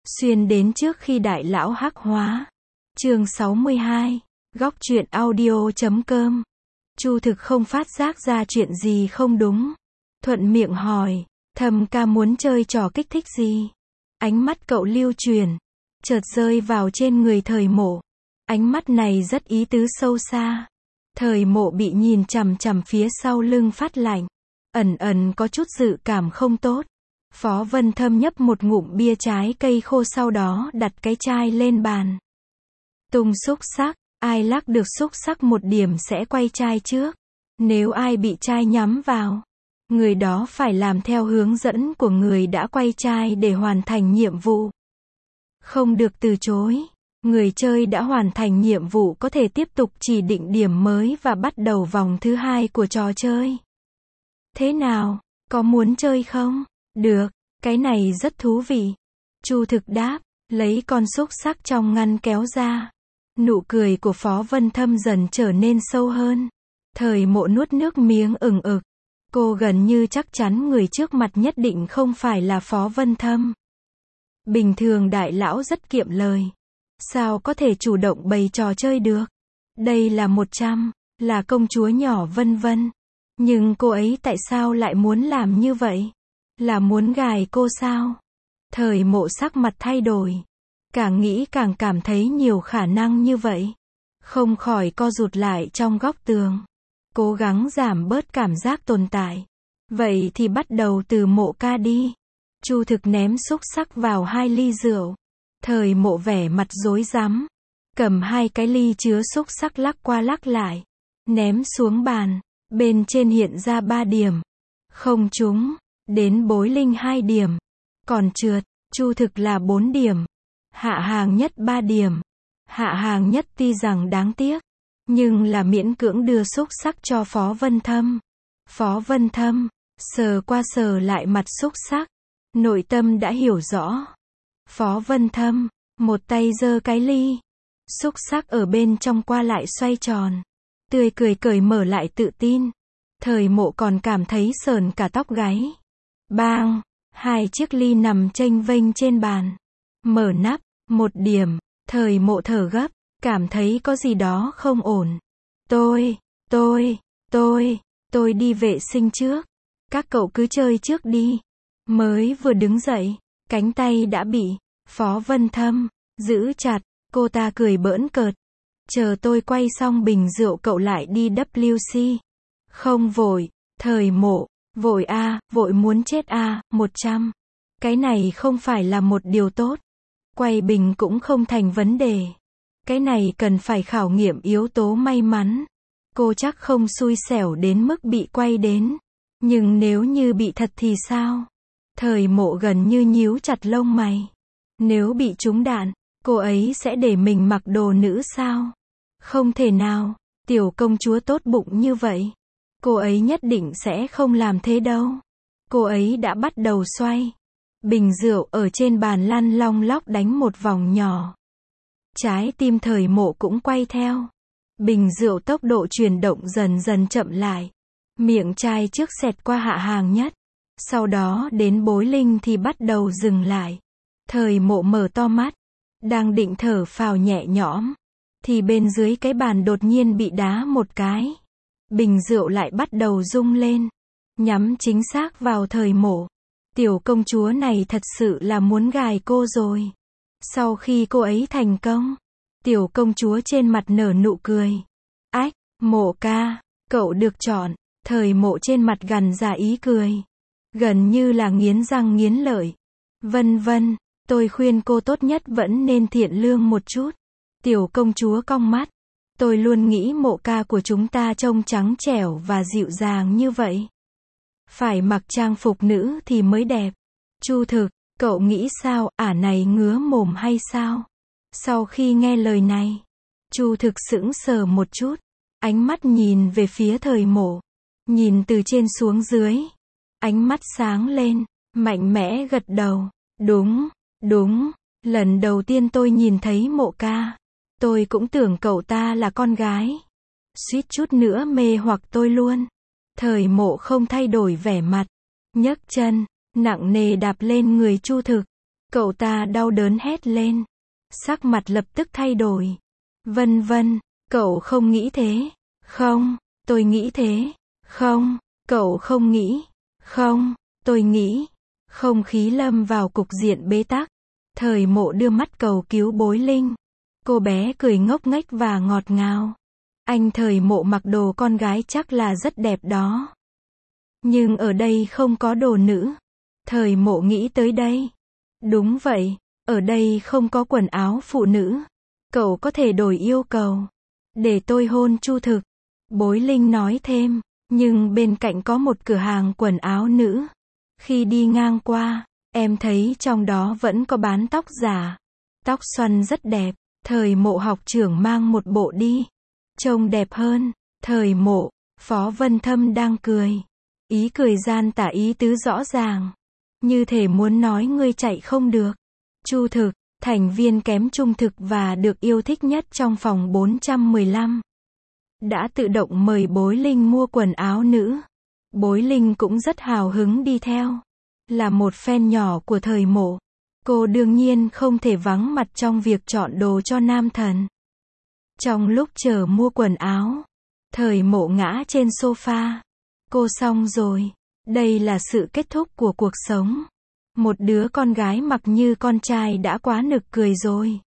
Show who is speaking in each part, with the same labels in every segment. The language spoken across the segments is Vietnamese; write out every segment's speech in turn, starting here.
Speaker 1: Xuyên đến trước khi đại lão hắc hóa. Chương 62. Góc truyện audio.com. Chu Thực không phát giác ra chuyện gì không đúng. Thuận miệng hỏi, Thầm ca muốn chơi trò kích thích gì? Ánh mắt cậu lưu truyền, chợt rơi vào trên người Thời Mộ. Ánh mắt này rất ý tứ sâu xa. Thời Mộ bị nhìn chằm chằm phía sau lưng phát lạnh. Ẩn ẩn có chút dự cảm không tốt. Phó Vân Thâm nhấp một ngụm bia trái cây khô, sau đó đặt cái chai lên bàn. Tung xúc xắc, ai lắc được xúc xắc một điểm sẽ quay chai trước. Nếu ai bị chai nhắm vào, người đó phải làm theo hướng dẫn của người đã quay chai để hoàn thành nhiệm vụ. Không được từ chối. Người chơi đã hoàn thành nhiệm vụ có thể tiếp tục chỉ định điểm mới và bắt đầu vòng thứ 2 của trò chơi. Thế nào, có muốn chơi không? Được, cái này rất thú vị. Chu Thực đáp, lấy con xúc xắc trong ngăn kéo ra. Nụ cười của Phó Vân Thâm dần trở nên sâu hơn. Thời Mộ nuốt nước miếng ửng ực. Cô gần như chắc chắn người trước mặt nhất định không phải là Phó Vân Thâm. Bình thường đại lão rất kiệm lời. Sao có thể chủ động bày trò chơi được? Đây là 100, là công chúa nhỏ vân vân. Nhưng cô ấy tại sao lại muốn làm như vậy? Là muốn gài cô sao? Thời Mộ sắc mặt thay đổi. Càng nghĩ càng cảm thấy nhiều khả năng như vậy. Không khỏi co rụt lại trong góc tường. Cố gắng giảm bớt cảm giác tồn tại. Vậy thì bắt đầu từ Mộ ca đi. Chu Thực ném xúc xắc vào 2 ly rượu. Thời Mộ vẻ mặt rối rắm. Cầm 2 cái ly chứa xúc xắc lắc qua lắc lại. Ném xuống bàn. Bên trên hiện ra 3 điểm. Không trúng. Đến bối linh 2 điểm. Còn trượt. Chu Thực là 4 điểm. Hạ hàng nhất 3 điểm. Hạ hàng nhất tuy rằng đáng tiếc, nhưng là miễn cưỡng đưa xúc xắc cho Phó Vân Thâm. Phó Vân Thâm sờ qua sờ lại mặt xúc xắc, nội tâm đã hiểu rõ. Phó Vân Thâm một tay giơ cái ly, xúc xắc ở bên trong qua lại xoay tròn, tươi cười cởi mở lại tự tin. Thời Mộ còn cảm thấy sờn cả tóc gáy. Bang, 2 chiếc ly nằm chênh vênh trên bàn. Mở nắp, 1 điểm. Thời Mộ thở gấp, cảm thấy có gì đó không ổn. Tôi đi vệ sinh trước. Các cậu cứ chơi trước đi. Mới vừa đứng dậy, cánh tay đã bị Phó Vân Thâm giữ chặt. Cô ta cười bỡn cợt. Chờ tôi quay xong bình rượu cậu lại đi WC. Không vội. Thời Mộ, vội à, vội muốn chết à, 100. Cái này không phải là một điều tốt. Quay bình cũng không thành vấn đề. Cái này cần phải khảo nghiệm yếu tố may mắn. Cô chắc không xui xẻo đến mức bị quay đến. Nhưng nếu như bị thật thì sao? Thời Mộ gần như nhíu chặt lông mày. Nếu bị trúng đạn, cô ấy sẽ để mình mặc đồ nữ sao? Không thể nào, tiểu công chúa tốt bụng như vậy. Cô ấy nhất định sẽ không làm thế đâu. Cô ấy đã bắt đầu xoay. Bình rượu ở trên bàn lăn long lóc đánh một vòng nhỏ. Trái tim Thời Mộ cũng quay theo. Bình rượu tốc độ chuyển động dần dần chậm lại. Miệng chai trước xẹt qua hạ hàng nhất. Sau đó đến bối linh thì bắt đầu dừng lại. Thời Mộ mở to mắt. Đang định thở phào nhẹ nhõm. Thì bên dưới cái bàn đột nhiên bị đá một cái. Bình rượu lại bắt đầu rung lên. Nhắm chính xác vào Thời Mộ. Tiểu công chúa này thật sự là muốn gài cô rồi. Sau khi cô ấy thành công, tiểu công chúa trên mặt nở nụ cười. Ách, Mộ ca, cậu được chọn. Thời Mộ trên mặt gằn ra ý cười. Gần như là nghiến răng nghiến lợi. Vân vân, tôi khuyên cô tốt nhất vẫn nên thiện lương một chút. Tiểu công chúa cong mắt. Tôi luôn nghĩ Mộ ca của chúng ta trông trắng trẻo và dịu dàng như vậy. Phải mặc trang phục nữ thì mới đẹp. Chu Thực, cậu nghĩ sao, ả này ngứa mồm hay sao? Sau khi nghe lời này, Chu Thực sững sờ một chút. Ánh mắt nhìn về phía Thời Mộ. Nhìn từ trên xuống dưới. Ánh mắt sáng lên, mạnh mẽ gật đầu. Đúng, lần đầu tiên tôi nhìn thấy Mộ ca. Tôi cũng tưởng cậu ta là con gái. Suýt chút nữa mê hoặc tôi luôn. Thời Mộ không thay đổi vẻ mặt. Nhấc chân, nặng nề đạp lên người Chu Thực. Cậu ta đau đớn hét lên. Sắc mặt lập tức thay đổi. Vân vân, cậu không nghĩ thế. Không, tôi nghĩ thế. Không, cậu không nghĩ. Không, tôi nghĩ. Không khí lâm vào cục diện bế tắc. Thời Mộ đưa mắt cầu cứu Bối Linh. Cô bé cười ngốc nghếch và ngọt ngào. Anh Thời Mộ mặc đồ con gái chắc là rất đẹp đó. Nhưng ở đây không có đồ nữ. Thời Mộ nghĩ tới đây. Đúng vậy, ở đây không có quần áo phụ nữ. Cậu có thể đổi yêu cầu. Để tôi hôn Chu Thực. Bối Linh nói thêm. Nhưng bên cạnh có một cửa hàng quần áo nữ. Khi đi ngang qua, em thấy trong đó vẫn có bán tóc giả. Tóc xoăn rất đẹp. Thời Mộ học trưởng mang một bộ đi. Trông đẹp hơn. Thời Mộ, Phó Vân Thâm đang cười. Ý cười gian tả ý tứ rõ ràng. Như thể muốn nói ngươi chạy không được. Chu Thực, thành viên kém trung thực và được yêu thích nhất trong phòng 415. Đã tự động mời Bối Linh mua quần áo nữ. Bối Linh cũng rất hào hứng đi theo. Là một fan nhỏ của Thời Mộ. Cô đương nhiên không thể vắng mặt trong việc chọn đồ cho nam thần. Trong lúc chờ mua quần áo, Thời Mộ ngã trên sofa. Cô xong rồi. Đây là sự kết thúc của cuộc sống. Một đứa con gái mặc như con trai đã quá nực cười rồi.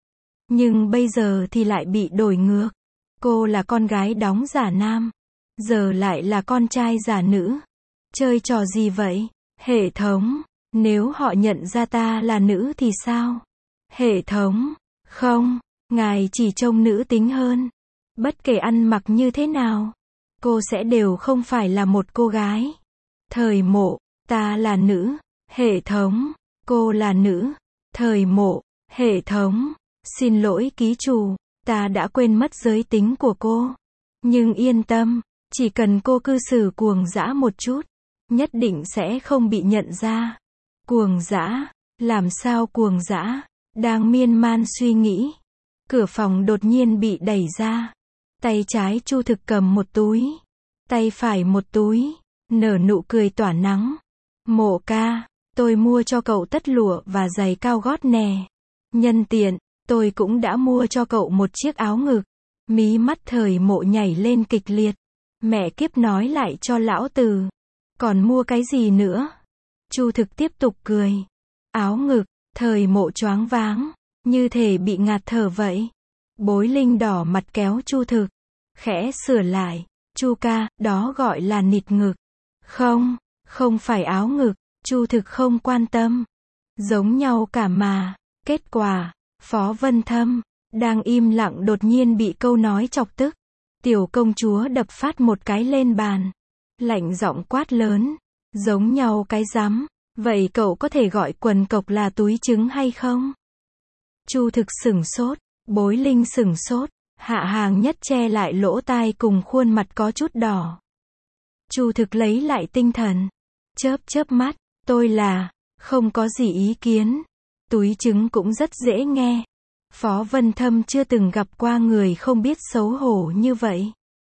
Speaker 1: Nhưng bây giờ thì lại bị đổi ngược. Cô là con gái đóng giả nam. Giờ lại là con trai giả nữ. Chơi trò gì vậy? Hệ thống, nếu họ nhận ra ta là nữ thì sao? Hệ thống, không, ngài chỉ trông nữ tính hơn. Bất kể ăn mặc như thế nào, cô sẽ đều không phải là một cô gái. Thời Mộ, ta là nữ. Hệ thống, cô là nữ. Thời Mộ, hệ thống, xin lỗi ký chủ, ta đã quên mất giới tính của cô. Nhưng yên tâm, chỉ cần cô cư xử cuồng dã một chút, nhất định sẽ không bị nhận ra. Cuồng dã, làm sao cuồng dã? Đang miên man suy nghĩ. Cửa phòng đột nhiên bị đẩy ra. Tay trái Chu Thực cầm một túi. Tay phải một túi. Nở nụ cười tỏa nắng. Mộ ca, tôi mua cho cậu tất lụa và giày cao gót nè. Nhân tiện, tôi cũng đã mua cho cậu một chiếc áo ngực. Mí mắt Thời Mộ nhảy lên kịch liệt. Mẹ kiếp nói lại cho lão tử. Còn mua cái gì nữa? Chu Thực tiếp tục cười. Áo ngực, Thời Mộ choáng váng, như thể bị ngạt thở vậy. Bối Linh đỏ mặt kéo Chu Thực. Khẽ sửa lại. Chu ca, đó gọi là nịt ngực. Không, không phải áo ngực. Chu Thực không quan tâm. Giống nhau cả mà. Kết quả, Phó Vân Thâm, đang im lặng đột nhiên bị câu nói chọc tức. Tiểu công chúa đập phát một cái lên bàn. Lạnh giọng quát lớn. Giống nhau cái rắm. Vậy cậu có thể gọi quần cộc là túi trứng hay không? Chu Thực sửng sốt. Bối Linh sửng sốt. Hạ Hàng Nhất che lại lỗ tai cùng khuôn mặt có chút đỏ. Chu Thực lấy lại tinh thần. Chớp chớp mắt. Tôi là, không có gì ý kiến. Túi trứng cũng rất dễ nghe. Phó Vân Thâm chưa từng gặp qua người không biết xấu hổ như vậy.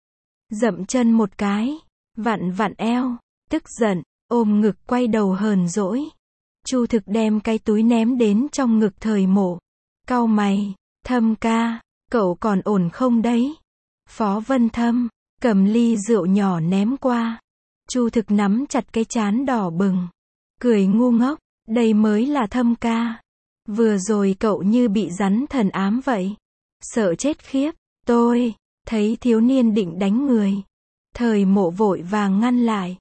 Speaker 1: Dậm chân một cái. Vặn vặn eo. Tức giận. Ôm ngực quay đầu hờn dỗi. Chu Thực đem cái túi ném đến trong ngực Thời Mộ. Cau mày. Thâm ca, cậu còn ổn không đấy? Phó Vân Thâm, cầm ly rượu nhỏ ném qua. Chu Thực nắm chặt cái trán đỏ bừng. Cười ngu ngốc, đây mới là Thâm ca. Vừa rồi cậu như bị rắn thần ám vậy. Sợ chết khiếp, tôi, thấy thiếu niên định đánh người. Thời Mộ vội vàng ngăn lại.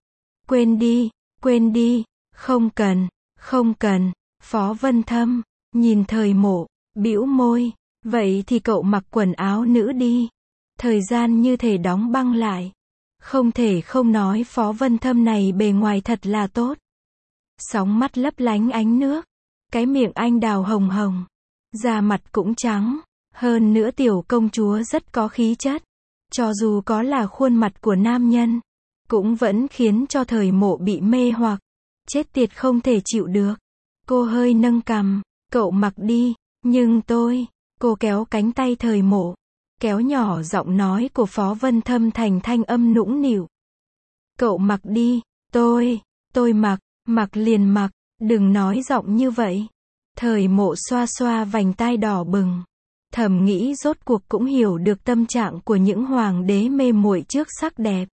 Speaker 1: Quên đi, không cần, không cần. Phó Vân Thâm, nhìn Thời Mộ, bĩu môi. Vậy thì cậu mặc quần áo nữ đi. Thời gian như thể đóng băng lại. Không thể không nói Phó Vân Thâm này bề ngoài thật là tốt. Sóng mắt lấp lánh ánh nước. Cái miệng anh đào hồng hồng. Da mặt cũng trắng. Hơn nữa tiểu công chúa rất có khí chất. Cho dù có là khuôn mặt của nam nhân, cũng vẫn khiến cho Thời Mộ bị mê hoặc. Chết tiệt không thể chịu được. Cô hơi nâng cằm. Cậu mặc đi. Nhưng tôi... Cô kéo cánh tay Thời Mộ. Kéo nhỏ giọng nói của Phó Vân Thâm thành thanh âm nũng nịu. Cậu mặc đi. Tôi mặc liền mặc. Đừng nói giọng như vậy. Thời Mộ xoa xoa vành tai đỏ bừng. Thầm nghĩ rốt cuộc cũng hiểu được tâm trạng của những hoàng đế mê muội trước sắc đẹp.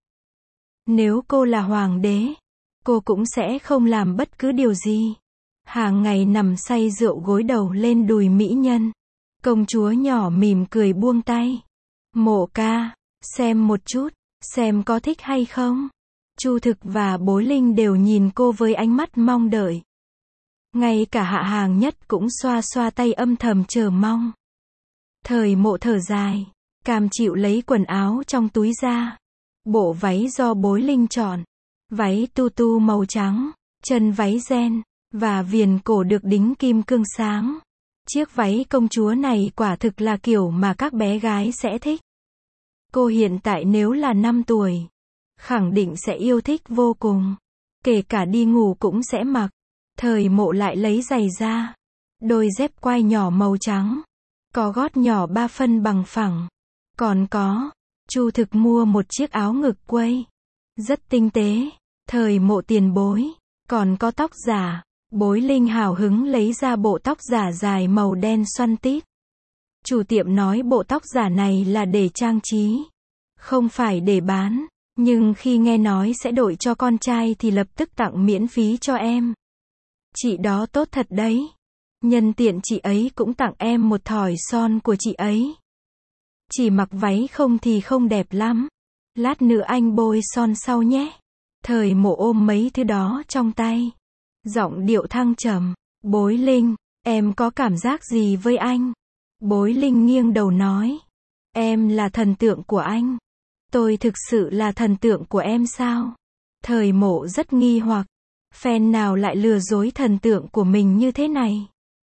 Speaker 1: Nếu cô là hoàng đế, cô cũng sẽ không làm bất cứ điều gì. Hàng ngày nằm say rượu gối đầu lên đùi mỹ nhân. Công chúa nhỏ mỉm cười buông tay. Mộ ca, xem một chút, xem có thích hay không. Chu Thực và Bối Linh đều nhìn cô với ánh mắt mong đợi. Ngay cả Hạ Hàng Nhất cũng xoa xoa tay âm thầm chờ mong. Thời Mộ thở dài, cam chịu lấy quần áo trong túi ra. Bộ váy do Bối Linh chọn. Váy tu tu màu trắng, chân váy ren, và viền cổ được đính kim cương sáng. Chiếc váy công chúa này quả thực là kiểu mà các bé gái sẽ thích. Cô hiện tại nếu là 5 tuổi, khẳng định sẽ yêu thích vô cùng. Kể cả đi ngủ cũng sẽ mặc. Thời Mộ lại lấy giày ra. Đôi dép quai nhỏ màu trắng. Có gót nhỏ 3 phân bằng phẳng. Còn có, Chu Thực mua một chiếc áo ngực quây. Rất tinh tế. Thời Mộ tiền bối. Còn có tóc giả. Bối Linh hào hứng lấy ra bộ tóc giả dài màu đen xoăn tít. Chủ tiệm nói bộ tóc giả này là để trang trí, không phải để bán. Nhưng khi nghe nói sẽ đổi cho con trai thì lập tức tặng miễn phí cho em. Chị đó tốt thật đấy. Nhân tiện chị ấy cũng tặng em một thỏi son của chị ấy. Chỉ mặc váy không thì không đẹp lắm. Lát nữa anh bôi son sau nhé. Thời Mộ ôm mấy thứ đó trong tay. Giọng điệu thăng trầm. Bối Linh, em có cảm giác gì với anh? Bối Linh nghiêng đầu nói. Em là thần tượng của anh. Tôi thực sự là thần tượng của em sao? Thời Mộ rất nghi hoặc. Fan nào lại lừa dối thần tượng của mình như thế này?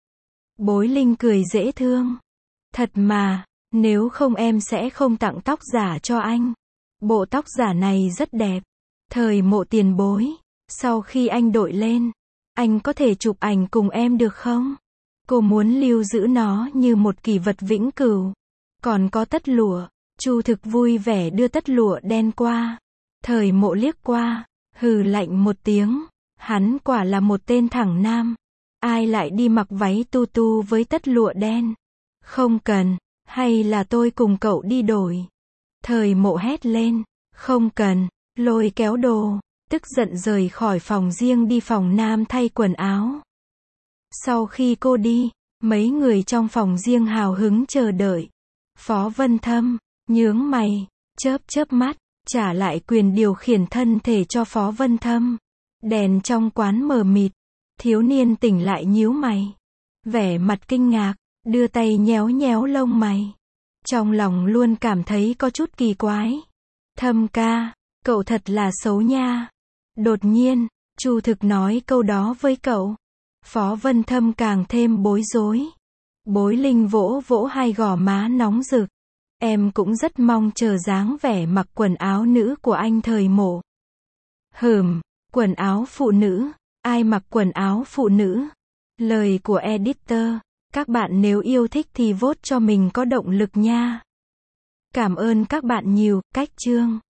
Speaker 1: Bối Linh cười dễ thương. Thật mà, nếu không em sẽ không tặng tóc giả cho anh. Bộ tóc giả này rất đẹp. Thời Mộ tiền bối. Sau khi anh đội lên, anh có thể chụp ảnh cùng em được không? Cô muốn lưu giữ nó như một kỷ vật vĩnh cửu. Còn có tất lụa. Chu Thực vui vẻ đưa tất lụa đen qua. Thời Mộ liếc qua, hừ lạnh một tiếng. Hắn quả là một tên thẳng nam. Ai lại đi mặc váy tu tu với tất lụa đen? Không cần, hay là tôi cùng cậu đi đổi? Thời Mộ hét lên. Không cần, lôi kéo đồ. Tức giận rời khỏi phòng riêng đi phòng nam thay quần áo. Sau khi cô đi, mấy người trong phòng riêng hào hứng chờ đợi. Phó Vân Thâm, nhướng mày, chớp chớp mắt, trả lại quyền điều khiển thân thể cho Phó Vân Thâm. Đèn trong quán mờ mịt. Thiếu niên tỉnh lại nhíu mày. Vẻ mặt kinh ngạc, đưa tay nhéo nhéo lông mày. Trong lòng luôn cảm thấy có chút kỳ quái. Thâm ca, cậu thật là xấu nha. Đột nhiên, Chu Thực nói câu đó với cậu. Phó Vân Thâm càng thêm bối rối. Bối Linh vỗ vỗ hai gò má nóng rực. Em cũng rất mong chờ dáng vẻ mặc quần áo nữ của anh Thời Mộ. Quần áo phụ nữ. Ai mặc quần áo phụ nữ? Lời của editor. Các bạn nếu yêu thích thì vote cho mình có động lực nha. Cảm ơn các bạn nhiều. Cách chương